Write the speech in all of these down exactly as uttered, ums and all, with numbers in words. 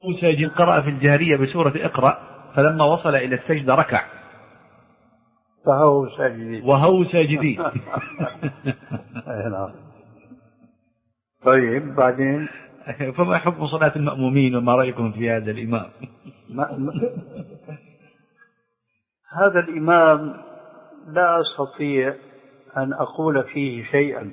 ساجد قرأ في الجهرية بسورة اقرأ، فلما وصل إلى السجدة ركع فهو ساجدين وهو ساجدين. طيب بعدين فما حكم صلاة المأمومين وما رأيكم في هذا الإمام؟ ما ما هذا الإمام لا أستطيع أن أقول فيه شيئا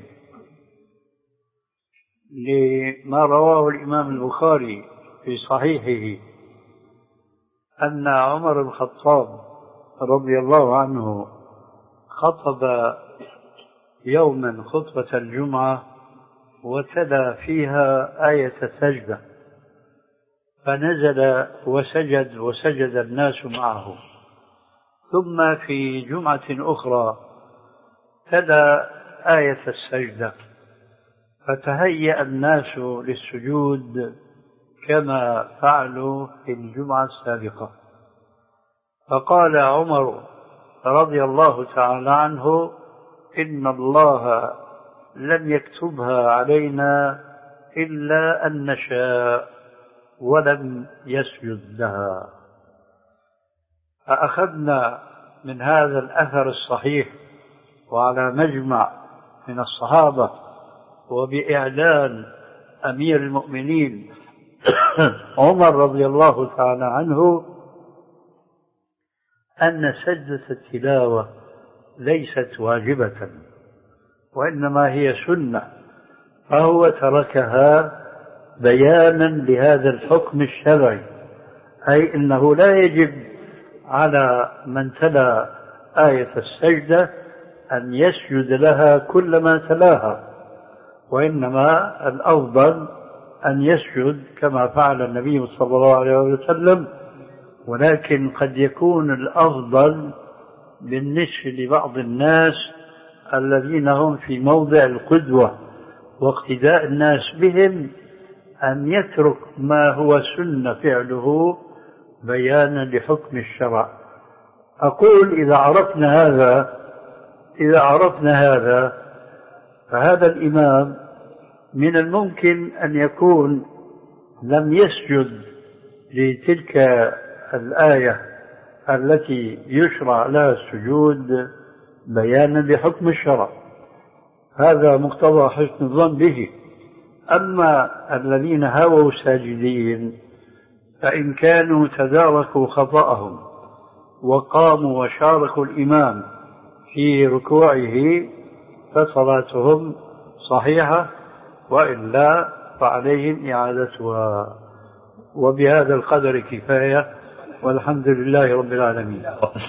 لما رواه الإمام البخاري في صحيحه أن عمر بن الخطاب رضي الله عنه خطب يوما خطبة الجمعة وتلا فيها آية السجدة، فنزل وسجد وسجد الناس معه. ثم في جمعة أخرى تلا آية السجدة فتهيأ الناس للسجود كما فعلوا في الجمعة السابقة. فقال عمر رضي الله تعالى عنه: إن الله لم يكتبها علينا إلا أن نشاء ولم يسجد لها. فأخذنا من هذا الأثر الصحيح وعلى مجمع من الصحابة وبإعلان أمير المؤمنين عمر رضي الله تعالى عنه أن سجدة التلاوة ليست واجبة وإنما هي سنة، فهو تركها بيانا لهذا الحكم الشرعي، أي أنه لا يجب على من تلا آية السجدة أن يسجد لها كلما تلاها، وإنما الأفضل أن يسجد كما فعل النبي صلى الله عليه وسلم. ولكن قد يكون الأفضل بالنسبة لبعض الناس الذين هم في موضع القدوة واقتداء الناس بهم أن يترك ما هو سنة فعله بيانا لحكم الشرع. أقول إذا عرفنا هذا إذا عرفنا هذا فهذا الإمام من الممكن أن يكون لم يسجد لتلك الآية التي يشرع لها السجود بيانا لحكم الشرع، هذا مقتضى حسن الظن به. أما الذين هووا ساجدين فإن كانوا تداركوا خطأهم وقاموا وشاركوا الإمام في ركوعه فصلاتهم صحيحة، وإلا فعليهم إعادتها. وبهذا القدر كفاية، والحمد لله رب العالمين.